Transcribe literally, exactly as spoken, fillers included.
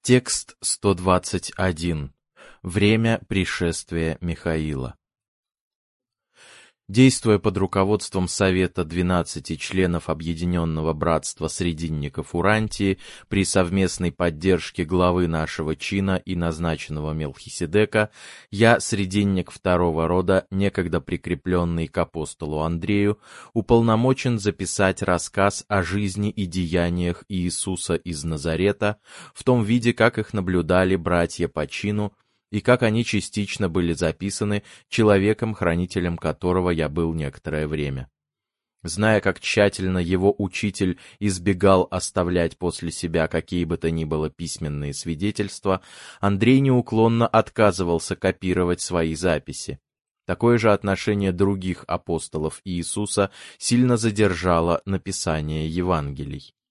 Текст сто двадцать один. Время пришествия Михаила. Действуя под руководством Совета двенадцати членов Объединенного Братства Срединников Урантии при совместной поддержке главы нашего чина и назначенного Мелхиседека, я, срединник второго рода, некогда прикрепленный к апостолу Андрею, уполномочен записать рассказ о жизни и деяниях Иисуса из Назарета в том виде, как их наблюдали братья по чину, и как они частично были записаны человеком, хранителем которого я был некоторое время. Зная, как тщательно его учитель избегал оставлять после себя какие бы то ни было письменные свидетельства, Андрей неуклонно отказывался копировать свои записи. Такое же отношение других апостолов Иисуса сильно задержало написание Евангелий.